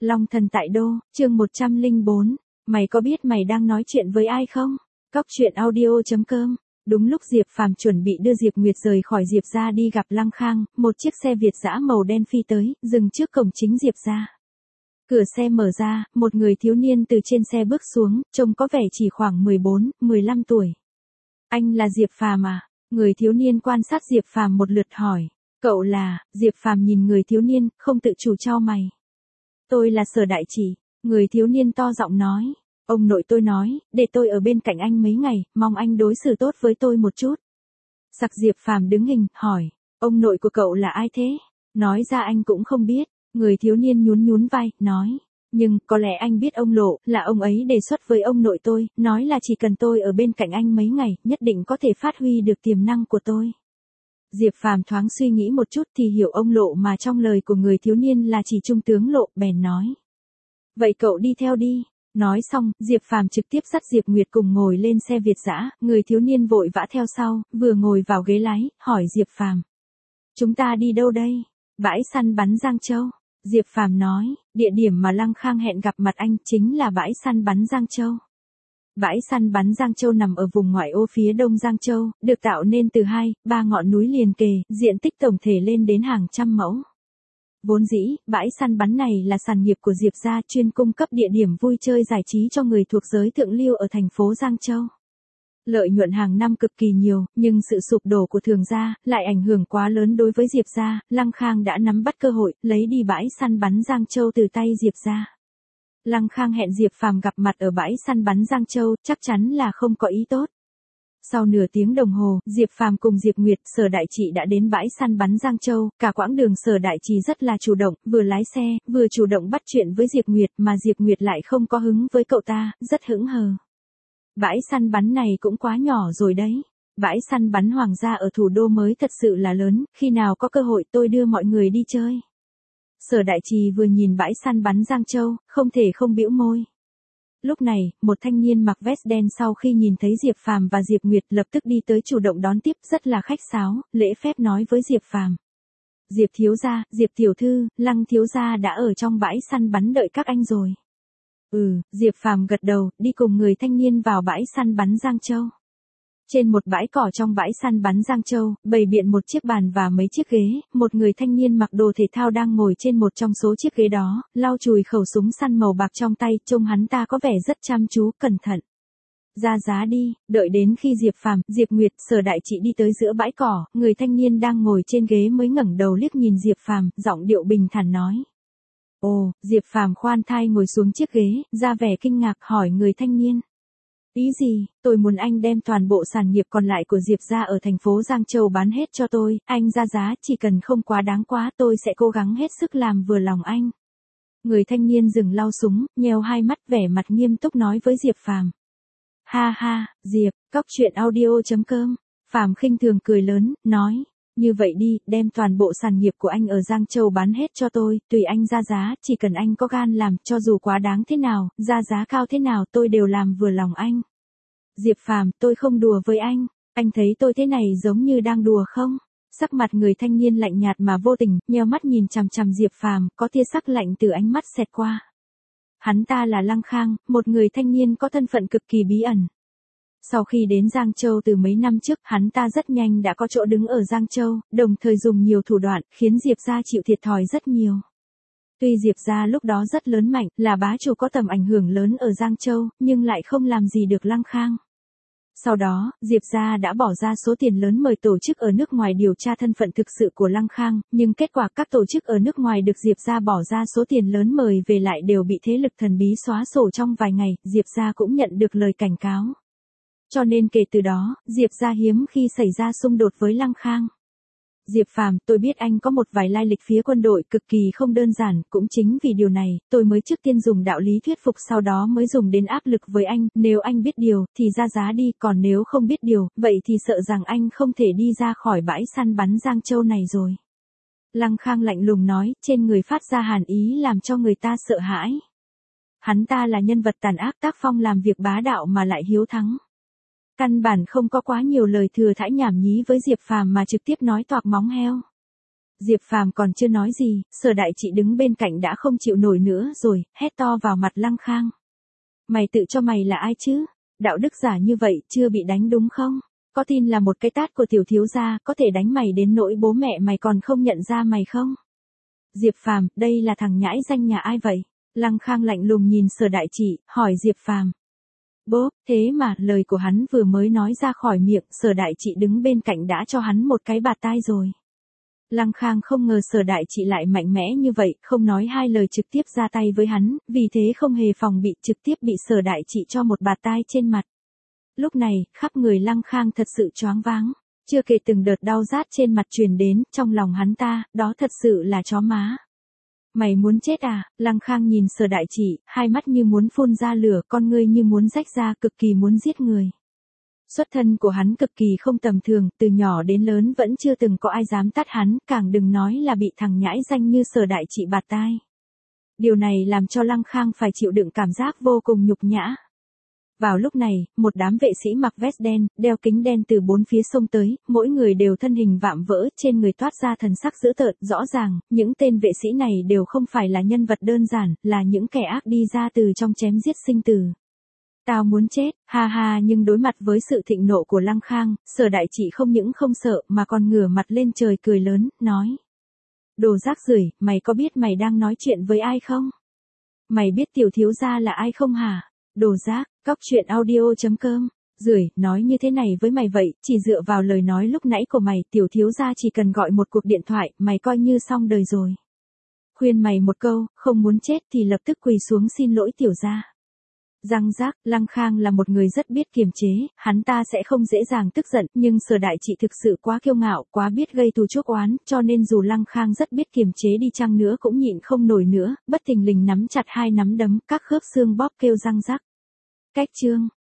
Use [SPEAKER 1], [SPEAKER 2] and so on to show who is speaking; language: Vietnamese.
[SPEAKER 1] Long thần tại đô, chương 104. Mày có biết mày đang nói chuyện với ai không? Cóc truyện audio.com. Đúng lúc Diệp Phàm chuẩn bị đưa Diệp Nguyệt rời khỏi Diệp gia đi gặp Lăng Khang, một chiếc xe Việt dã màu đen phi tới, dừng trước cổng chính Diệp gia. Cửa xe mở ra, một người thiếu niên từ trên xe bước xuống, trông có vẻ chỉ khoảng 14, 15 tuổi. Anh là Diệp Phàm à? Người thiếu niên quan sát Diệp Phàm một lượt hỏi. Cậu là? Diệp Phàm nhìn người thiếu niên, không tự chủ chau mày. Tôi là Sở Đại Chỉ, người thiếu niên to giọng nói. Ông nội tôi nói, để tôi ở bên cạnh anh mấy ngày, mong anh đối xử tốt với tôi một chút. Sặc Diệp Phàm đứng hình, hỏi, ông nội của cậu là ai thế? Nói ra anh cũng không biết, người thiếu niên nhún nhún vai, nói. Nhưng, có lẽ anh biết ông Lộ, là ông ấy đề xuất với ông nội tôi, nói là chỉ cần tôi ở bên cạnh anh mấy ngày, nhất định có thể phát huy được tiềm năng của tôi. Diệp Phàm thoáng suy nghĩ một chút thì hiểu ông Lộ mà trong lời của người thiếu niên là chỉ trung tướng Lộ, bèn nói. Vậy cậu đi theo đi. Nói xong, Diệp Phàm trực tiếp dắt Diệp Nguyệt cùng ngồi lên xe Việt dã, người thiếu niên vội vã theo sau, vừa ngồi vào ghế lái, hỏi Diệp Phàm. Chúng ta đi đâu đây? Bãi săn bắn Giang Châu. Diệp Phàm nói, địa điểm mà Lăng Khang hẹn gặp mặt anh chính là bãi săn bắn Giang Châu. Bãi săn bắn Giang Châu nằm ở vùng ngoại ô phía đông Giang Châu, được tạo nên từ 2-3 ngọn núi liền kề, diện tích tổng thể lên đến hàng trăm mẫu. Vốn dĩ, bãi săn bắn này là sản nghiệp của Diệp gia, chuyên cung cấp địa điểm vui chơi giải trí cho người thuộc giới thượng lưu ở thành phố Giang Châu. Lợi nhuận hàng năm cực kỳ nhiều, nhưng sự sụp đổ của Thường gia lại ảnh hưởng quá lớn đối với Diệp gia. Lăng Khang đã nắm bắt cơ hội, lấy đi bãi săn bắn Giang Châu từ tay Diệp gia. Lăng Khang hẹn Diệp Phàm gặp mặt ở bãi săn bắn Giang Châu, chắc chắn là không có ý tốt. Sau nửa tiếng đồng hồ, Diệp Phàm cùng Diệp Nguyệt, Sở Đại Trị đã đến bãi săn bắn Giang Châu, cả quãng đường Sở Đại Trị rất là chủ động, vừa lái xe, vừa chủ động bắt chuyện với Diệp Nguyệt, mà Diệp Nguyệt lại không có hứng với cậu ta, rất hững hờ. Bãi săn bắn này cũng quá nhỏ rồi đấy. Bãi săn bắn Hoàng gia ở thủ đô mới thật sự là lớn, khi nào có cơ hội tôi đưa mọi người đi chơi. Sở Đại Trì vừa nhìn bãi săn bắn Giang Châu, không thể không bĩu môi. Lúc này, một thanh niên mặc vest đen sau khi nhìn thấy Diệp Phàm và Diệp Nguyệt lập tức đi tới chủ động đón tiếp, rất là khách sáo, lễ phép nói với Diệp Phàm. Diệp thiếu gia, Diệp tiểu thư, Lăng thiếu gia đã ở trong bãi săn bắn đợi các anh rồi. Diệp Phàm gật đầu, đi cùng người thanh niên vào bãi săn bắn Giang Châu. Trên một bãi cỏ trong bãi săn bắn Giang Châu, bày biện một chiếc bàn và mấy chiếc ghế, một người thanh niên mặc đồ thể thao đang ngồi trên một trong số chiếc ghế đó, lau chùi khẩu súng săn màu bạc trong tay, trông hắn ta có vẻ rất chăm chú, cẩn thận. Ra giá đi, đợi đến khi Diệp Phàm, Diệp Nguyệt, Sở Đại Trị đi tới giữa bãi cỏ, người thanh niên đang ngồi trên ghế mới ngẩng đầu liếc nhìn Diệp Phàm, giọng điệu bình thản nói. Ồ, Diệp Phàm khoan thai ngồi xuống chiếc ghế, ra vẻ kinh ngạc hỏi người thanh niên. Ý gì? Tôi muốn anh đem toàn bộ sản nghiệp còn lại của Diệp gia ở thành phố Giang Châu bán hết cho tôi, anh ra giá chỉ cần không quá đáng quá, tôi sẽ cố gắng hết sức làm vừa lòng anh. Người thanh niên dừng lau súng, nheo hai mắt, vẻ mặt nghiêm túc nói với Diệp Phàm. Ha ha, Diệp, cóc truyện audio.com. Phàm khinh thường cười lớn, nói, như vậy đi, đem toàn bộ sản nghiệp của anh ở Giang Châu bán hết cho tôi, tùy anh ra giá, chỉ cần anh có gan làm, cho dù quá đáng thế nào, ra giá cao thế nào tôi đều làm vừa lòng anh. Diệp Phàm, tôi không đùa với anh thấy tôi thế này giống như đang đùa không? Sắc mặt người thanh niên lạnh nhạt mà vô tình, nheo mắt nhìn chằm chằm Diệp Phàm, có tia sắc lạnh từ ánh mắt xẹt qua. Hắn ta là Lăng Khang, một người thanh niên có thân phận cực kỳ bí ẩn. Sau khi đến Giang Châu từ mấy năm trước, hắn ta rất nhanh đã có chỗ đứng ở Giang Châu, đồng thời dùng nhiều thủ đoạn, khiến Diệp gia chịu thiệt thòi rất nhiều. Tuy Diệp gia lúc đó rất lớn mạnh, là bá chủ có tầm ảnh hưởng lớn ở Giang Châu, nhưng lại không làm gì được Lăng Khang. Sau đó, Diệp gia đã bỏ ra số tiền lớn mời tổ chức ở nước ngoài điều tra thân phận thực sự của Lăng Khang, nhưng kết quả các tổ chức ở nước ngoài được Diệp gia bỏ ra số tiền lớn mời về lại đều bị thế lực thần bí xóa sổ trong vài ngày, Diệp gia cũng nhận được lời cảnh cáo. Cho nên kể từ đó, Diệp gia hiếm khi xảy ra xung đột với Lăng Khang. Diệp Phàm, tôi biết anh có một vài lai lịch phía quân đội cực kỳ không đơn giản, cũng chính vì điều này, tôi mới trước tiên dùng đạo lý thuyết phục sau đó mới dùng đến áp lực với anh, nếu anh biết điều, thì ra giá đi, còn nếu không biết điều, vậy thì sợ rằng anh không thể đi ra khỏi bãi săn bắn Giang Châu này rồi. Lăng Khang lạnh lùng nói, trên người phát ra hàn ý làm cho người ta sợ hãi. Hắn ta là nhân vật tàn ác tác phong làm việc bá đạo mà lại hiếu thắng. Căn bản không có quá nhiều lời thừa thãi nhảm nhí với Diệp Phàm mà trực tiếp nói toạc móng heo. Diệp Phàm còn chưa nói gì, Sở Đại Trị đứng bên cạnh đã không chịu nổi nữa rồi, hét to vào mặt Lăng Khang. Mày tự cho mày là ai chứ? Đạo đức giả như vậy chưa bị đánh đúng không? Có tin là một cái tát của tiểu thiếu gia có thể đánh mày đến nỗi bố mẹ mày còn không nhận ra mày không? Diệp Phàm, đây là thằng nhãi danh nhà ai vậy? Lăng Khang lạnh lùng nhìn Sở Đại Trị, hỏi Diệp Phàm. Bố, thế mà lời của hắn vừa mới nói ra khỏi miệng, Sở Đại Trị đứng bên cạnh đã cho hắn một cái bạt tai rồi. Lăng Khang không ngờ Sở Đại Trị lại mạnh mẽ như vậy, không nói hai lời trực tiếp ra tay với hắn, vì thế không hề phòng bị, trực tiếp bị Sở Đại Trị cho một bạt tai trên mặt. Lúc này, khắp người Lăng Khang thật sự choáng váng, chưa kể từng đợt đau rát trên mặt truyền đến, trong lòng hắn ta, đó thật sự là chó má. Mày muốn chết à? Lăng Khang nhìn Sở Đại Trị, hai mắt như muốn phun ra lửa, con ngươi như muốn rách ra, cực kỳ muốn giết người. Xuất thân của hắn cực kỳ không tầm thường, từ nhỏ đến lớn vẫn chưa từng có ai dám tát hắn, càng đừng nói là bị thằng nhãi danh như Sở Đại Trị bạt tai. Điều này làm cho Lăng Khang phải chịu đựng cảm giác vô cùng nhục nhã. Vào lúc này, một đám vệ sĩ mặc vest đen, đeo kính đen từ bốn phía xông tới, mỗi người đều thân hình vạm vỡ, trên người toát ra thần sắc dữ tợn, rõ ràng, những tên vệ sĩ này đều không phải là nhân vật đơn giản, là những kẻ ác đi ra từ trong chém giết sinh tử. Tao muốn chết, ha ha, nhưng đối mặt với sự thịnh nộ của Lăng Khang, Sở Đại Trị không những không sợ mà còn ngửa mặt lên trời cười lớn, nói. Đồ rác rưởi, mày có biết mày đang nói chuyện với ai không? Mày biết tiểu thiếu gia là ai không hả? Đồ rác, coctruyện.audio.com. Rưởi, nói như thế này với mày vậy, chỉ dựa vào lời nói lúc nãy của mày, tiểu thiếu gia chỉ cần gọi một cuộc điện thoại, mày coi như xong đời rồi. Khuyên mày một câu, không muốn chết thì lập tức quỳ xuống xin lỗi tiểu gia. Răng rác, Lăng Khang là một người rất biết kiềm chế, hắn ta sẽ không dễ dàng tức giận, nhưng Sở Đại Trị thực sự quá kiêu ngạo, quá biết gây thù chuốc oán, cho nên dù Lăng Khang rất biết kiềm chế đi chăng nữa cũng nhịn không nổi nữa, bất thình lình nắm chặt hai nắm đấm, các khớp xương bóp kêu răng rác. Cách chương